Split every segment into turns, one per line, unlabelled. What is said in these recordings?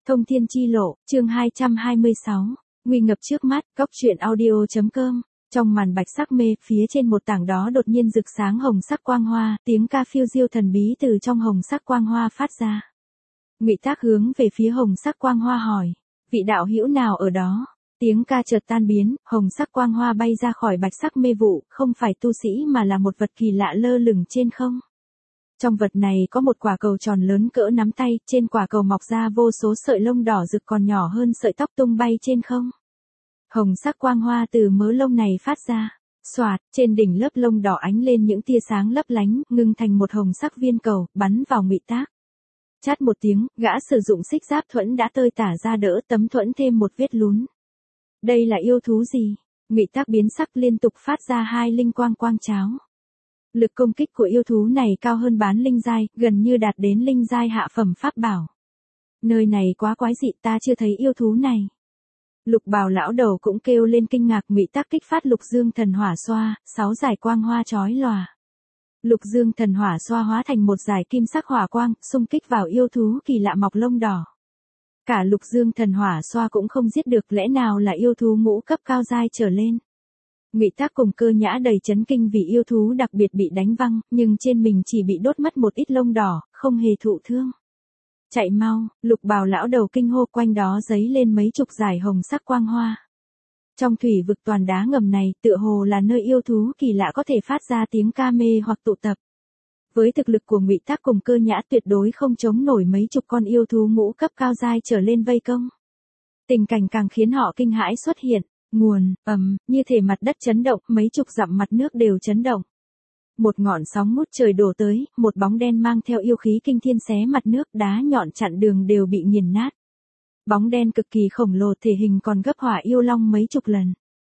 Thông thiên chi lộ, chương 226, nguy ngập trước mắt, góc truyện audio.com. Trong màn bạch sắc mê, phía trên một tảng đó đột nhiên rực sáng hồng sắc quang hoa, tiếng ca phiêu diêu thần bí từ trong hồng sắc quang hoa phát ra. Ngụy Tác hướng về phía hồng sắc quang hoa hỏi, vị đạo hữu nào ở đó? Tiếng ca chợt tan biến, hồng sắc quang hoa bay ra khỏi bạch sắc mê vụ, không phải tu sĩ mà là một vật kỳ lạ lơ lửng trên không. Trong vật này có một quả cầu tròn lớn cỡ nắm tay, trên quả cầu mọc ra vô số sợi lông đỏ rực còn nhỏ hơn sợi tóc tung bay trên không. Hồng sắc quang hoa từ mớ lông này phát ra. Xoạt, trên đỉnh lớp lông đỏ ánh lên những tia sáng lấp lánh, ngưng thành một hồng sắc viên cầu, bắn vào Ngụy Tác. Chát một tiếng, gã sử dụng xích giáp thuẫn đã tơi tả ra đỡ tấm thuẫn thêm một vết lún. Đây là yêu thú gì? Ngụy Tác biến sắc liên tục phát ra hai linh quang quang cháo. Lực công kích của yêu thú này cao hơn bán linh giai, gần như đạt đến linh giai hạ phẩm pháp bảo. Nơi này quá quái dị, ta chưa thấy yêu thú này. Lục Bào lão đầu cũng kêu lên kinh ngạc. Ngụy Tác kích phát Lục Dương thần hỏa xoa, 6 dải quang hoa chói lòa. Lục Dương thần hỏa xoa hóa thành một dải kim sắc hỏa quang, xung kích vào yêu thú kỳ lạ mọc lông đỏ. Cả Lục Dương thần hỏa xoa cũng không giết được, lẽ nào là yêu thú ngũ cấp cao giai trở lên. Ngụy Tác cùng Cơ Nhã đầy chấn kinh vì yêu thú đặc biệt bị đánh văng, nhưng trên mình chỉ bị đốt mất một ít lông đỏ, không hề thụ thương. Chạy mau, Lục Bào lão đầu kinh hô, quanh đó giấy lên mấy chục dải hồng sắc quang hoa. Trong thủy vực toàn đá ngầm này, tựa hồ là nơi yêu thú kỳ lạ có thể phát ra tiếng ca mê hoặc tụ tập. Với thực lực của Ngụy Tác cùng Cơ Nhã tuyệt đối không chống nổi mấy chục con yêu thú ngũ cấp cao giai trở lên vây công. Tình cảnh càng khiến họ kinh hãi xuất hiện. Nguồn, như thể mặt đất chấn động, mấy chục dặm mặt nước đều chấn động. Một ngọn sóng ngút trời đổ tới, một bóng đen mang theo yêu khí kinh thiên xé mặt nước, đá nhọn chặn đường đều bị nghiền nát. Bóng đen cực kỳ khổng lồ, thể hình còn gấp Hỏa Yêu Long mấy chục lần.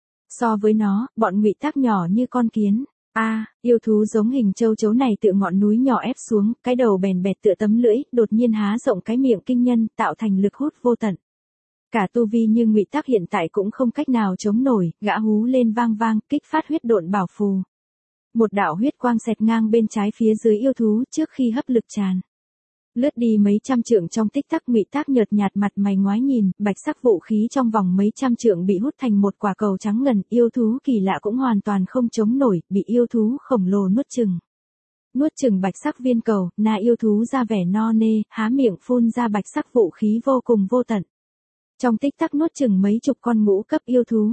So với nó, bọn Ngụy Tác nhỏ như con kiến. Yêu thú giống hình châu chấu này tựa ngọn núi nhỏ ép xuống, cái đầu bèn bẹt tựa tấm lưỡi, đột nhiên há rộng cái miệng kinh nhân, tạo thành lực hút vô tận. Cả tu vi như Ngụy Tác hiện tại cũng không cách nào chống nổi, gã hú lên vang vang, kích phát huyết độn bảo phù. Một đạo huyết quang xẹt ngang bên trái phía dưới yêu thú trước khi hấp lực tràn. Lướt đi mấy trăm trượng trong tích tắc, Ngụy Tác nhợt nhạt mặt mày ngoái nhìn, bạch sắc vũ khí trong vòng mấy trăm trượng bị hút thành một quả cầu trắng ngần, yêu thú kỳ lạ cũng hoàn toàn không chống nổi, bị yêu thú khổng lồ nuốt chừng. Nuốt chừng bạch sắc viên cầu, na yêu thú ra vẻ no nê, há miệng phun ra bạch sắc vũ khí vô cùng vô tận. Trong tích tắc nuốt chừng mấy chục con ngũ cấp yêu thú.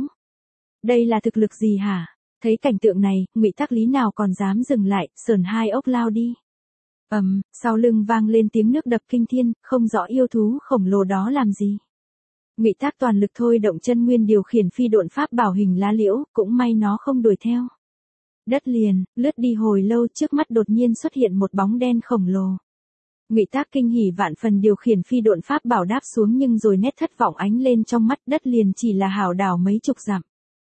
Đây là thực lực gì hả? Thấy cảnh tượng này, Ngụy Tác lý nào còn dám dừng lại, sởn hai ốc lao đi. Sau lưng vang lên tiếng nước đập kinh thiên, không rõ yêu thú khổng lồ đó làm gì. Ngụy Tác toàn lực thôi động chân nguyên điều khiển phi độn pháp bảo hình lá liễu, cũng may nó không đuổi theo. Đất liền, lướt đi hồi lâu, trước mắt đột nhiên xuất hiện một bóng đen khổng lồ. Ngụy Tác kinh hỉ vạn phần điều khiển phi độn pháp bảo đáp xuống, nhưng rồi nét thất vọng ánh lên trong mắt. Đất liền chỉ là hào đảo mấy chục dặm.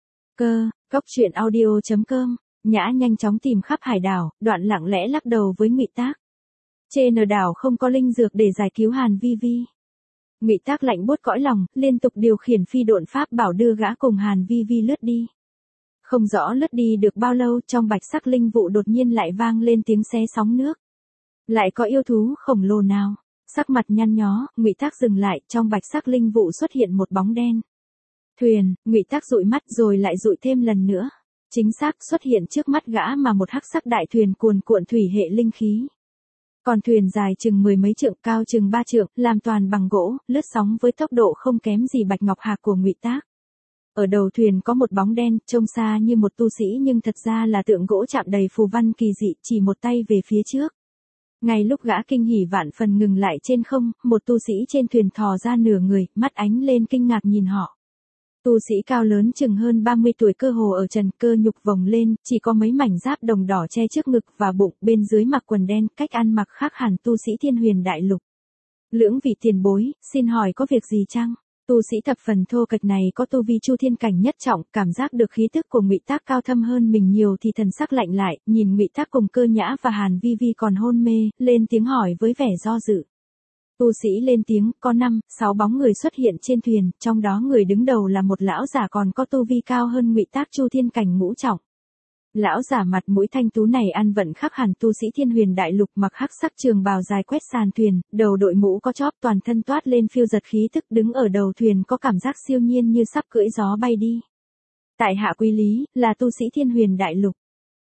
Góc truyện audio.com. Nhã nhanh chóng tìm khắp hải đảo, đoạn lặng lẽ lắc đầu với Ngụy Tác. Trên đảo không có linh dược để giải cứu Hàn Vi Vi. Ngụy Tác lạnh buốt cõi lòng, liên tục điều khiển phi độn pháp bảo đưa gã cùng Hàn Vi Vi lướt đi. Không rõ lướt đi được bao lâu, trong bạch sắc linh vụ đột nhiên lại vang lên tiếng xé sóng nước. Lại có yêu thú khổng lồ nào? Sắc mặt nhăn nhó, Ngụy Tác dừng lại, trong bạch sắc linh vụ xuất hiện một bóng đen. Thuyền, Ngụy Tác dụi mắt rồi lại dụi thêm lần nữa. Chính xác, xuất hiện trước mắt gã mà một hắc sắc đại thuyền cuồn cuộn thủy hệ linh khí. Còn thuyền dài chừng 10 mấy trượng, cao chừng 3 trượng, làm toàn bằng gỗ, lướt sóng với tốc độ không kém gì bạch ngọc hạc của Ngụy Tác. Ở đầu thuyền có một bóng đen, trông xa như một tu sĩ nhưng thật ra là tượng gỗ chạm đầy phù văn kỳ dị, chỉ một tay về phía trước. Ngay lúc gã kinh hỉ vạn phần ngừng lại trên không, một tu sĩ trên thuyền thò ra nửa người, mắt ánh lên kinh ngạc nhìn họ. Tu sĩ cao lớn chừng hơn 30 tuổi, cơ hồ ở trần, cơ nhục vồng lên, chỉ có mấy mảnh giáp đồng đỏ che trước ngực và bụng, bên dưới mặc quần đen, cách ăn mặc khác hẳn tu sĩ Thiên Huyền Đại Lục. Lưỡng vị tiền bối, xin hỏi có việc gì chăng? Tu sĩ thập phần thô kệch này có tu vi Chu Thiên cảnh nhất trọng, cảm giác được khí tức của Ngụy Tác cao thâm hơn mình nhiều thì thần sắc lạnh lại, nhìn Ngụy Tác cùng Cơ Nhã và Hàn Vi Vi còn hôn mê, lên tiếng hỏi với vẻ do dự. Tu sĩ lên tiếng, có 5-6 bóng người xuất hiện trên thuyền, trong đó người đứng đầu là một lão giả còn có tu vi cao hơn Ngụy Tác Chu Thiên cảnh ngũ trọng. Lão giả mặt mũi thanh tú này ăn vận khắc hẳn tu sĩ Thiên Huyền Đại Lục, mặc hắc sắc trường bào dài quét sàn thuyền, đầu đội mũ có chóp, toàn thân toát lên phiêu giật khí tức, đứng ở đầu thuyền có cảm giác siêu nhiên như sắp cưỡi gió bay đi. Tại hạ Quý Lý, là tu sĩ Thiên Huyền Đại Lục.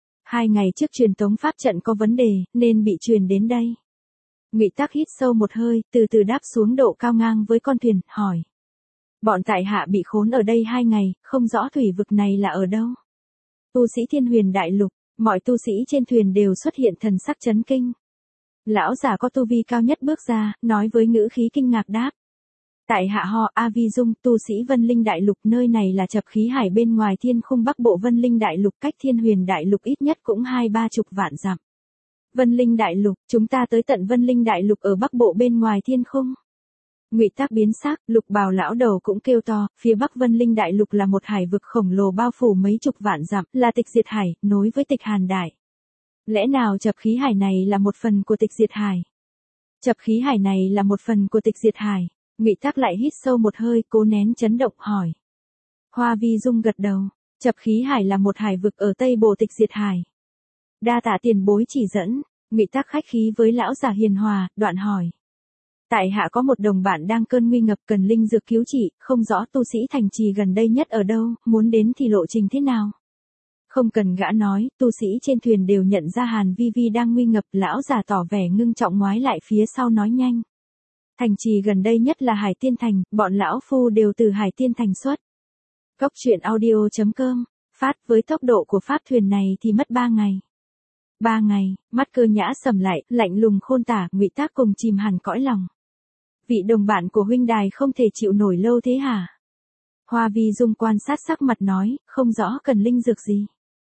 2 ngày trước truyền tống pháp trận có vấn đề, nên bị truyền đến đây. Ngụy Tắc hít sâu một hơi, từ từ đáp xuống độ cao ngang với con thuyền, hỏi. Bọn tại hạ bị khốn ở đây 2 ngày, không rõ thủy vực này là ở đâu. Tu sĩ Thiên Huyền Đại Lục, mọi tu sĩ trên thuyền đều xuất hiện thần sắc chấn kinh. Lão giả có tu vi cao nhất bước ra, nói với ngữ khí kinh ngạc đáp. Tại hạ họ A Vi Dung, tu sĩ Vân Linh Đại Lục, nơi này là Chập Khí Hải bên ngoài Thiên Khung Bắc Bộ Vân Linh Đại Lục, cách Thiên Huyền Đại Lục ít nhất cũng 20-30 vạn dặm. Vân Linh Đại Lục, chúng ta tới tận Vân Linh Đại Lục ở Bắc Bộ bên ngoài Thiên Khung. Ngụy Tắc biến sắc, Lục Bào lão đầu cũng kêu to, phía Bắc Vân Linh Đại Lục là một hải vực khổng lồ bao phủ mấy chục vạn dặm, là Tịch Diệt Hải, nối với Tịch Hàn Đại. Lẽ nào Chập Khí Hải này là một phần của Tịch Diệt Hải? Chập Khí Hải này là một phần của Tịch Diệt Hải. Ngụy Tắc lại hít sâu một hơi, cố nén chấn động hỏi. Hoa Vi Dung gật đầu, Chập Khí Hải là một hải vực ở Tây Bộ Tịch Diệt Hải. Đa tạ tiền bối chỉ dẫn. Ngụy Tắc khách khí với lão già hiền hòa, đoạn hỏi. Tại hạ có một đồng bạn đang cơn nguy ngập cần linh dược cứu trị, không rõ tu sĩ thành trì gần đây nhất ở đâu, muốn đến thì lộ trình thế nào? Không cần gã nói, tu sĩ trên thuyền đều nhận ra Hàn Vi Vi đang nguy ngập, lão già tỏ vẻ ngưng trọng ngoái lại phía sau nói nhanh. Thành trì gần đây nhất là Hải Tiên Thành, bọn lão phu đều từ Hải Tiên Thành xuất. Cốc truyện audio.com, phát với tốc độ của pháp thuyền này thì mất 3 ngày. 3 ngày, mắt Cơ Nhã sầm lại, lạnh lùng khôn tả, Ngụy Tắc cùng chìm hẳn cõi lòng. Vị đồng bạn của huynh đài không thể chịu nổi lâu thế hả? Hoa Vi Dung quan sát sắc mặt nói, không rõ cần linh dược gì.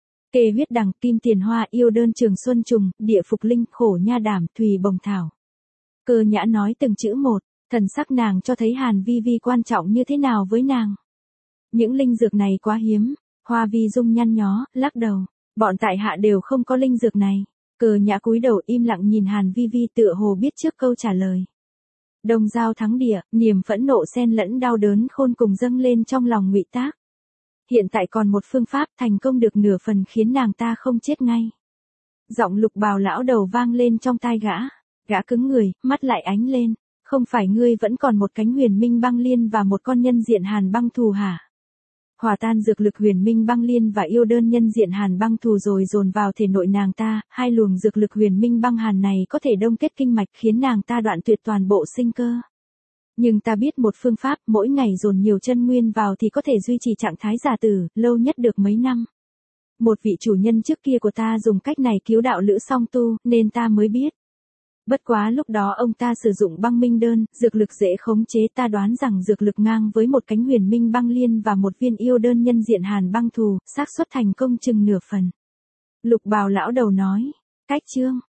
Kê huyết đằng, kim tiền hoa, yêu đơn, trường xuân trùng, địa phục linh, khổ nha đảm, thùy bồng thảo. Cơ Nhã nói từng chữ một, thần sắc nàng cho thấy Hàn Vi Vi quan trọng như thế nào với nàng. Những linh dược này quá hiếm. Hoa Vi Dung nhăn nhó, lắc đầu. Bọn tại hạ đều không có linh dược này. Cơ Nhã cúi đầu im lặng nhìn Hàn Vi Vi tựa hồ biết trước câu trả lời. Đông Giao thắng địa, niềm phẫn nộ xen lẫn đau đớn khôn cùng dâng lên trong lòng Ngụy Tắc. Hiện tại còn một phương pháp thành công được nửa phần khiến nàng ta không chết ngay. Giọng Lục Bào lão đầu vang lên trong tai gã. Gã cứng người, mắt lại ánh lên. Không phải ngươi vẫn còn một cánh huyền minh băng liên và một con nhân diện hàn băng thù hả? Hòa tan dược lực huyền minh băng liên và yêu đơn nhân diện hàn băng thù rồi dồn vào thể nội nàng ta, 2 luồng dược lực huyền minh băng hàn này có thể đông kết kinh mạch khiến nàng ta đoạn tuyệt toàn bộ sinh cơ. Nhưng ta biết một phương pháp, mỗi ngày dồn nhiều chân nguyên vào thì có thể duy trì trạng thái giả tử, lâu nhất được mấy năm. Một vị chủ nhân trước kia của ta dùng cách này cứu đạo lữ song tu, nên ta mới biết. Bất quá lúc đó ông ta sử dụng băng minh đơn, dược lực dễ khống chế, ta đoán rằng dược lực ngang với một cánh huyền minh băng liên và một viên yêu đơn nhân diện hàn băng thù, xác suất thành công chừng nửa phần. Lục Bào lão đầu nói, cách chương.